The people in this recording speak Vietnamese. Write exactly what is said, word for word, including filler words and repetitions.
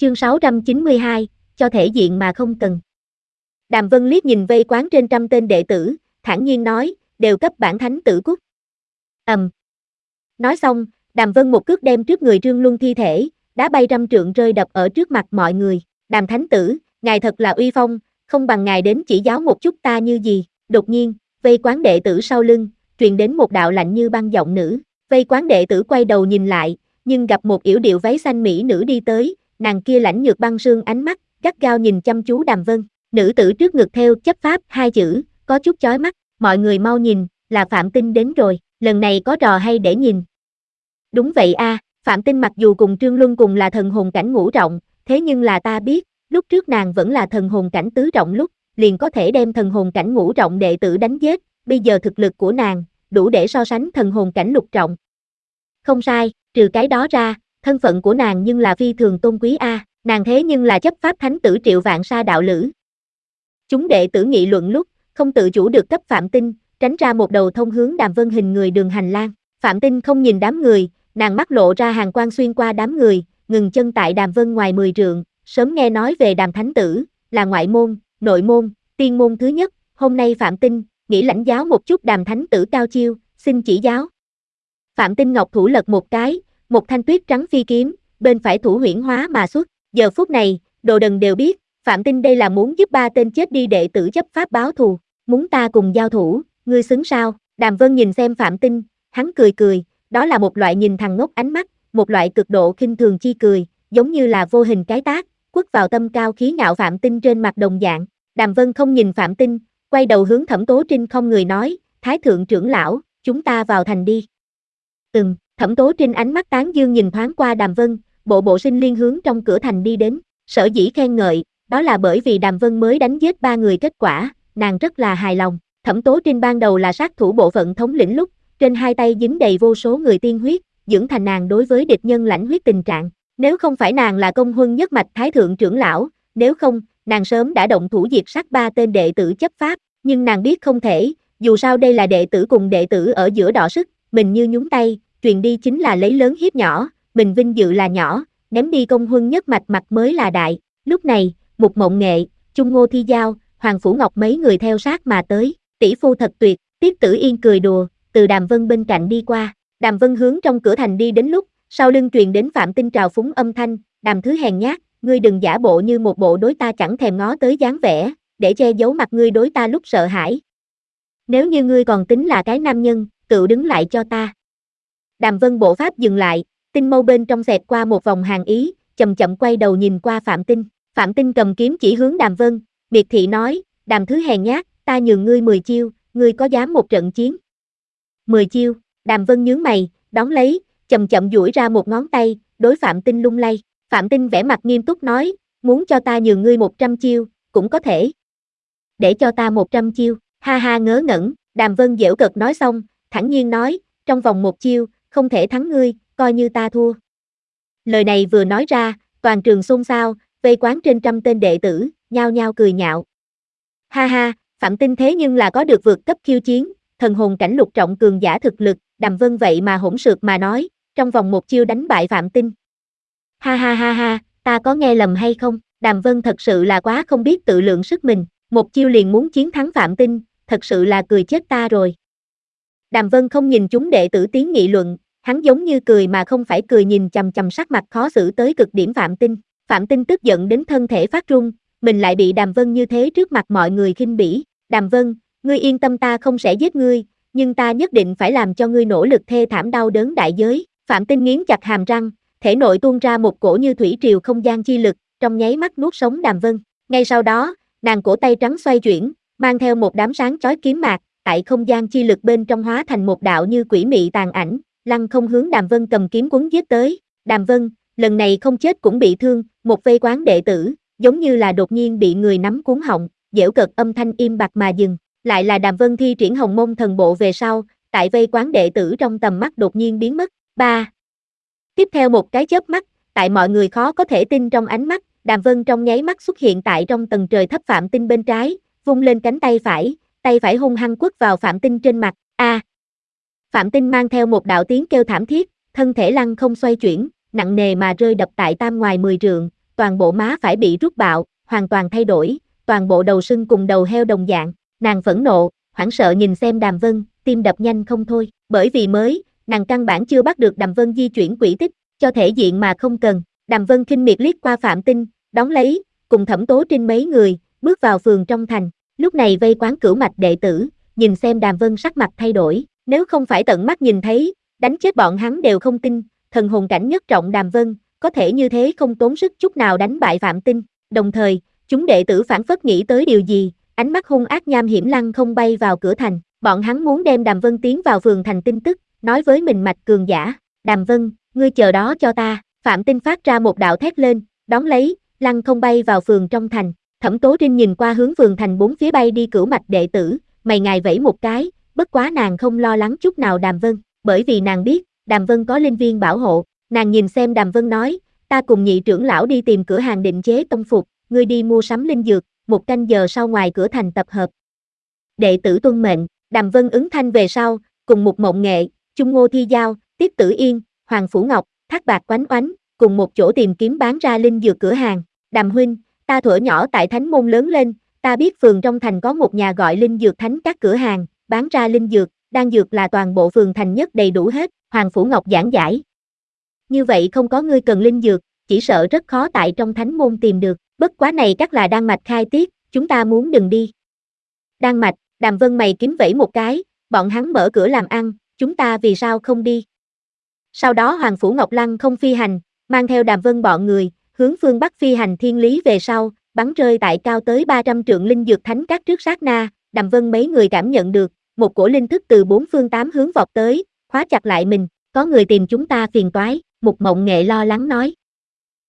Chương sáu trăm chín mươi hai, cho thể diện mà không cần. Đàm Vân liếc nhìn vây quán trên trăm tên đệ tử, thản nhiên nói, đều cấp bản thánh tử cút. Ầm. Nói xong, Đàm Vân một cước đem trước người Trương Luân thi thể, đá bay trăm trượng rơi đập ở trước mặt mọi người. Đàm thánh tử, ngài thật là uy phong, không bằng ngài đến chỉ giáo một chút ta như gì. Đột nhiên, vây quán đệ tử sau lưng, truyền đến một đạo lạnh như băng giọng nữ. Vây quán đệ tử quay đầu nhìn lại, nhưng gặp một yểu điệu váy xanh mỹ nữ đi tới, nàng kia lãnh nhược băng sương ánh mắt, gắt gao nhìn chăm chú Đàm Vân. Nữ tử trước ngực theo chấp pháp hai chữ, có chút chói mắt, mọi người mau nhìn, là Phạm Tinh đến rồi, lần này có trò hay để nhìn. Đúng vậy a, à, Phạm Tinh mặc dù cùng Trương Luân cùng là thần hồn cảnh ngũ trọng, thế nhưng là ta biết, lúc trước nàng vẫn là thần hồn cảnh tứ trọng lúc, liền có thể đem thần hồn cảnh ngũ trọng đệ tử đánh giết, bây giờ thực lực của nàng, đủ để so sánh thần hồn cảnh lục trọng. Không sai, trừ cái đó ra, thân phận của nàng nhưng là phi thường tôn quý a, à, nàng thế nhưng là chấp pháp thánh tử Triệu Vạn Sa đạo lữ. Chúng đệ tử nghị luận lúc, không tự chủ được cấp Phạm Tinh, tránh ra một đầu thông hướng Đàm Vân hình người đường hành lang. Phạm Tinh không nhìn đám người, nàng mắt lộ ra hàn quang xuyên qua đám người, ngừng chân tại Đàm Vân ngoài mười trượng, sớm nghe nói về Đàm thánh tử, là ngoại môn, nội môn, tiên môn thứ nhất, hôm nay Phạm Tinh, nghĩ lãnh giáo một chút Đàm thánh tử cao chiêu, xin chỉ giáo. Phạm Tinh ngọc thủ lật một cái, một thanh tuyết trắng phi kiếm, bên phải thủ huyễn hóa mà xuất, giờ phút này, đồ đần đều biết, Phạm Tinh đây là muốn giúp ba tên chết đi đệ tử chấp pháp báo thù, muốn ta cùng giao thủ, ngươi xứng sao? Đàm Vân nhìn xem Phạm Tinh, hắn cười cười, đó là một loại nhìn thằng ngốc ánh mắt, một loại cực độ khinh thường chi cười, giống như là vô hình cái tát, quất vào tâm cao khí ngạo Phạm Tinh trên mặt đồng dạng. Đàm Vân không nhìn Phạm Tinh, quay đầu hướng Thẩm Tố Trinh không người nói, Thái thượng trưởng lão, chúng ta vào thành đi. Ừm, Thẩm Tố Trinh ánh mắt tán dương nhìn thoáng qua Đàm Vân, bộ bộ sinh liên hướng trong cửa thành đi đến, sở dĩ khen ngợi, đó là bởi vì Đàm Vân mới đánh giết ba người kết quả, nàng rất là hài lòng. Thẩm Tố Trinh ban đầu là sát thủ bộ phận thống lĩnh lúc, trên hai tay dính đầy vô số người tiên huyết, dưỡng thành nàng đối với địch nhân lãnh huyết tình trạng. Nếu không phải nàng là công huân nhất mạch thái thượng trưởng lão, nếu không, nàng sớm đã động thủ diệt sát ba tên đệ tử chấp pháp, nhưng nàng biết không thể, dù sao đây là đệ tử cùng đệ tử ở giữa đọ sức, mình như nhúng tay, truyền đi chính là lấy lớn hiếp nhỏ, mình vinh dự là nhỏ, ném đi công huân nhất mạch mặt mới là đại. Lúc này, Mục Mộng Nghệ, Chung Ngô Thi Giao, Hoàng Phủ Ngọc mấy người theo sát mà tới, tỷ phu thật tuyệt, Tiết Tử Yên cười đùa, từ Đàm Vân bên cạnh đi qua, Đàm Vân hướng trong cửa thành đi đến lúc, sau lưng truyền đến Phạm Tinh trào phúng âm thanh, Đàm thứ hèn nhát, ngươi đừng giả bộ như một bộ đối ta chẳng thèm ngó tới dáng vẻ, để che giấu mặt ngươi đối ta lúc sợ hãi. Nếu như ngươi còn tính là cái nam nhân, tự đứng lại cho ta. Đàm Vân bộ pháp dừng lại, tinh mâu bên trong xẹt qua một vòng hàn ý, chậm chậm quay đầu nhìn qua Phạm Tinh. Phạm Tinh cầm kiếm chỉ hướng Đàm Vân, miệt thị nói, Đàm thứ hèn nhát, ta nhường ngươi mười chiêu, ngươi có dám một trận chiến? Mười chiêu, Đàm Vân nhướng mày, đón lấy, chậm chậm duỗi ra một ngón tay, đối Phạm Tinh lung lay. Phạm Tinh vẻ mặt nghiêm túc nói, muốn cho ta nhường ngươi một trăm chiêu, cũng có thể. Để cho ta một trăm chiêu, ha ha ngớ ngẩn, Đàm Vân giễu cợt nói xong, thản nhiên nói, trong vòng một chiêu, không thể thắng ngươi, coi như ta thua. Lời này vừa nói ra, toàn trường xôn xao, vây quán trên trăm tên đệ tử, nhao nhao cười nhạo. Ha ha, Phạm Tinh thế nhưng là có được vượt cấp khiêu chiến, thần hồn cảnh lục trọng cường giả thực lực, Đàm Vân vậy mà hỗn xược mà nói, trong vòng một chiêu đánh bại Phạm Tinh. Ha ha ha ha, ta có nghe lầm hay không? Đàm Vân thật sự là quá không biết tự lượng sức mình, một chiêu liền muốn chiến thắng Phạm Tinh, thật sự là cười chết ta rồi. Đàm Vân không nhìn chúng đệ tử tiếng nghị luận, hắn giống như cười mà không phải cười nhìn chằm chằm sắc mặt khó xử tới cực điểm Phạm Tinh. Phạm Tinh tức giận đến thân thể phát run, mình lại bị Đàm Vân như thế trước mặt mọi người khinh bỉ. Đàm Vân, ngươi yên tâm ta không sẽ giết ngươi, nhưng ta nhất định phải làm cho ngươi nỗ lực thê thảm đau đớn đại giới. Phạm Tinh nghiến chặt hàm răng, thể nội tuôn ra một cổ như thủy triều không gian chi lực, trong nháy mắt nuốt sống Đàm Vân. Ngay sau đó, nàng cổ tay trắng xoay chuyển, mang theo một đám sáng chói kiếm mạc, tại không gian chi lực bên trong hóa thành một đạo như quỷ mị tàn ảnh, lăng không hướng Đàm Vân cầm kiếm quấn giết tới. Đàm Vân, lần này không chết cũng bị thương, một vây quán đệ tử, giống như là đột nhiên bị người nắm cuốn họng, giễu cợt âm thanh im bặt mà dừng, lại là Đàm Vân thi triển Hồng Mông thần bộ về sau, tại vây quán đệ tử trong tầm mắt đột nhiên biến mất. Ba. Tiếp theo một cái chớp mắt, tại mọi người khó có thể tin trong ánh mắt, Đàm Vân trong nháy mắt xuất hiện tại trong tầng trời thấp Phạm Tinh bên trái, vung lên cánh tay phải, tay phải hung hăng quất vào Phạm Tinh trên mặt. A. À. Phạm Tinh mang theo một đạo tiếng kêu thảm thiết, thân thể lăn không xoay chuyển, nặng nề mà rơi đập tại tam ngoài mười trượng, toàn bộ má phải bị rút bạo, hoàn toàn thay đổi, toàn bộ đầu sưng cùng đầu heo đồng dạng, nàng phẫn nộ, hoảng sợ nhìn xem Đàm Vân, tim đập nhanh không thôi, bởi vì mới, nàng căn bản chưa bắt được Đàm Vân di chuyển quỹ tích, cho thể diện mà không cần, Đàm Vân khinh miệt liếc qua Phạm Tinh, đón lấy, cùng Thẩm Tố Trinh mấy người, bước vào phường trong thành, lúc này vây quán cửu mạch đệ tử, nhìn xem Đàm Vân sắc mặt thay đổi, nếu không phải tận mắt nhìn thấy, đánh chết bọn hắn đều không tin, thần hồn cảnh nhất trọng Đàm Vân, có thể như thế không tốn sức chút nào đánh bại Phạm Tinh, đồng thời, chúng đệ tử phản phất nghĩ tới điều gì, ánh mắt hung ác nham hiểm lăng không bay vào cửa thành, bọn hắn muốn đem Đàm Vân tiến vào phường thành tin tức, nói với mình mạch cường giả, Đàm Vân, ngươi chờ đó cho ta, Phạm Tinh phát ra một đạo thét lên, đón lấy, lăng không bay vào phường trong thành, Thẩm Tố Trinh nhìn qua hướng phường thành bốn phía bay đi cửu mạch đệ tử, mày ngài vẫy một cái, bất quá nàng không lo lắng chút nào Đàm Vân, bởi vì nàng biết, Đàm Vân có linh viên bảo hộ, nàng nhìn xem Đàm Vân nói, ta cùng nhị trưởng lão đi tìm cửa hàng định chế tông phục, ngươi đi mua sắm linh dược, một canh giờ sau ngoài cửa thành tập hợp. Đệ tử tuân mệnh, Đàm Vân ứng thanh về sau, cùng một mộng nghệ, Chung Ngô Thi Giao, Tiết Tử Yên, Hoàng Phủ Ngọc, Thác Bạc Oánh Oánh, cùng một chỗ tìm kiếm bán ra linh dược cửa hàng, Đàm huynh, ta thuở nhỏ tại Thánh Môn lớn lên, ta biết phường trong thành có một nhà gọi linh dược thánh các cửa hàng, bán ra linh dược, đan dược là toàn bộ phường thành nhất đầy đủ hết, Hoàng Phủ Ngọc giảng giải. Như vậy không có ngươi cần linh dược, chỉ sợ rất khó tại trong Thánh Môn tìm được, bất quá này chắc là Đan Mạch khai tiết, chúng ta muốn đừng đi. Đan Mạch, Đàm Vân mày kiếm vẫy một cái, bọn hắn mở cửa làm ăn, chúng ta vì sao không đi? Sau đó Hoàng Phủ Ngọc Lăng không phi hành, mang theo Đàm Vân bọn người, hướng phương Bắc phi hành thiên lý về sau, bắn rơi tại cao tới ba trăm trượng linh dược thánh các trước sát na, Đàm Vân mấy người cảm nhận được, một cổ linh thức từ bốn phương tám hướng vọt tới, khóa chặt lại mình, có người tìm chúng ta phiền toái, Mục Mộng Nghệ lo lắng nói,